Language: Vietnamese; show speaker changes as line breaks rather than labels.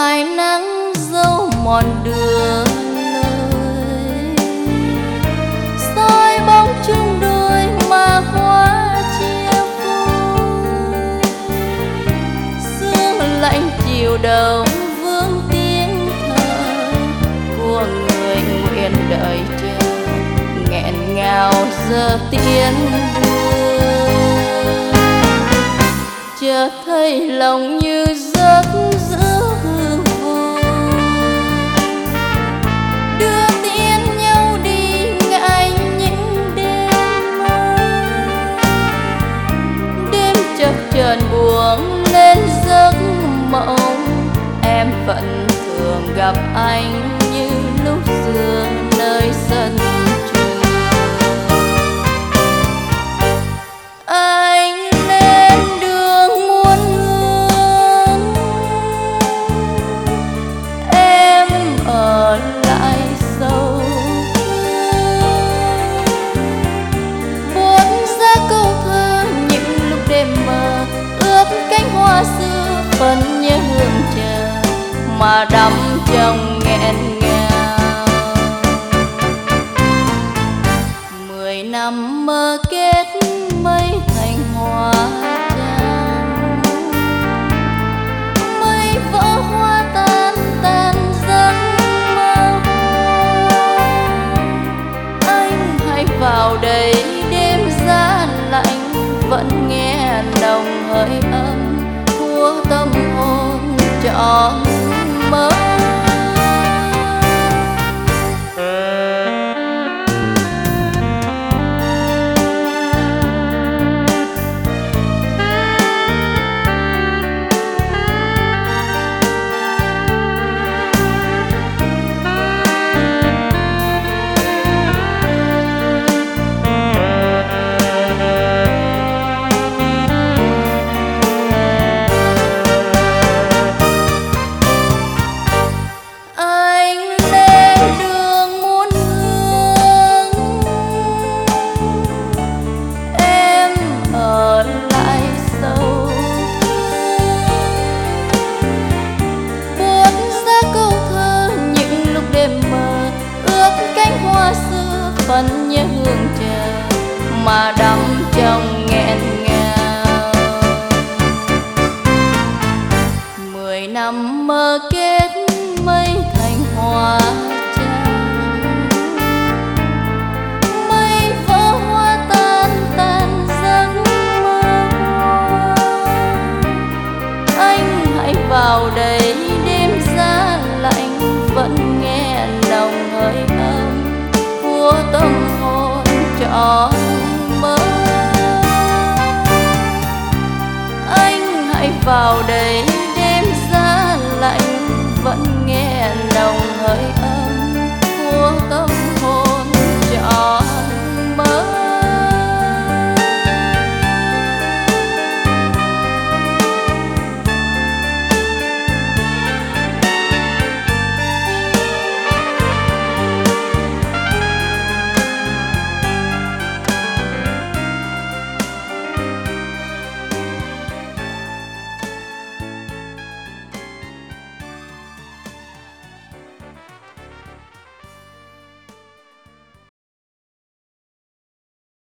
mai nắng dâu mòn đường lời, soi bóng chung đôi mà hoa chia phôi. Sương lạnh chiều đầu vương tiếng thở của người nguyện đợi chờ, nghẹn ngào giờ tiến đưa. Chợt thấy lòng như giấc giữa hư vô, đưa tiễn nhau đi ngại những đêm mơ. Đêm chập chờn buông lên giấc mộng, em vẫn thường gặp anh như lúc xưa nơi sân trường. Anh lên đường muôn hương, em ở lại sâu thương. Buốt ra câu thơ những lúc đêm mơ, ướp cánh hoa xưa phần nhớ hương chờ mà đắm trong nghẹn ngào. 10 năm mơ kết mây thành hoa trắng, mây vỡ hoa tan tan giấc mơ. Anh hãy vào đây đêm giá lạnh, vẫn nghe nồng hơi ấm của tâm hồn trọn mơ. Vẫn nhớ hương chờ mà đắm trong nghẹn ngào. 10 năm mơ kết mây thành hoa trắng, mây vỡ hoa tan tan giấc mơ. Anh hãy vào đây đêm giá lạnh, vẫn nghe nồng hơi ấm của tâm hồn trọn mơ. Anh hãy vào đây đêm giá lạnh, vẫn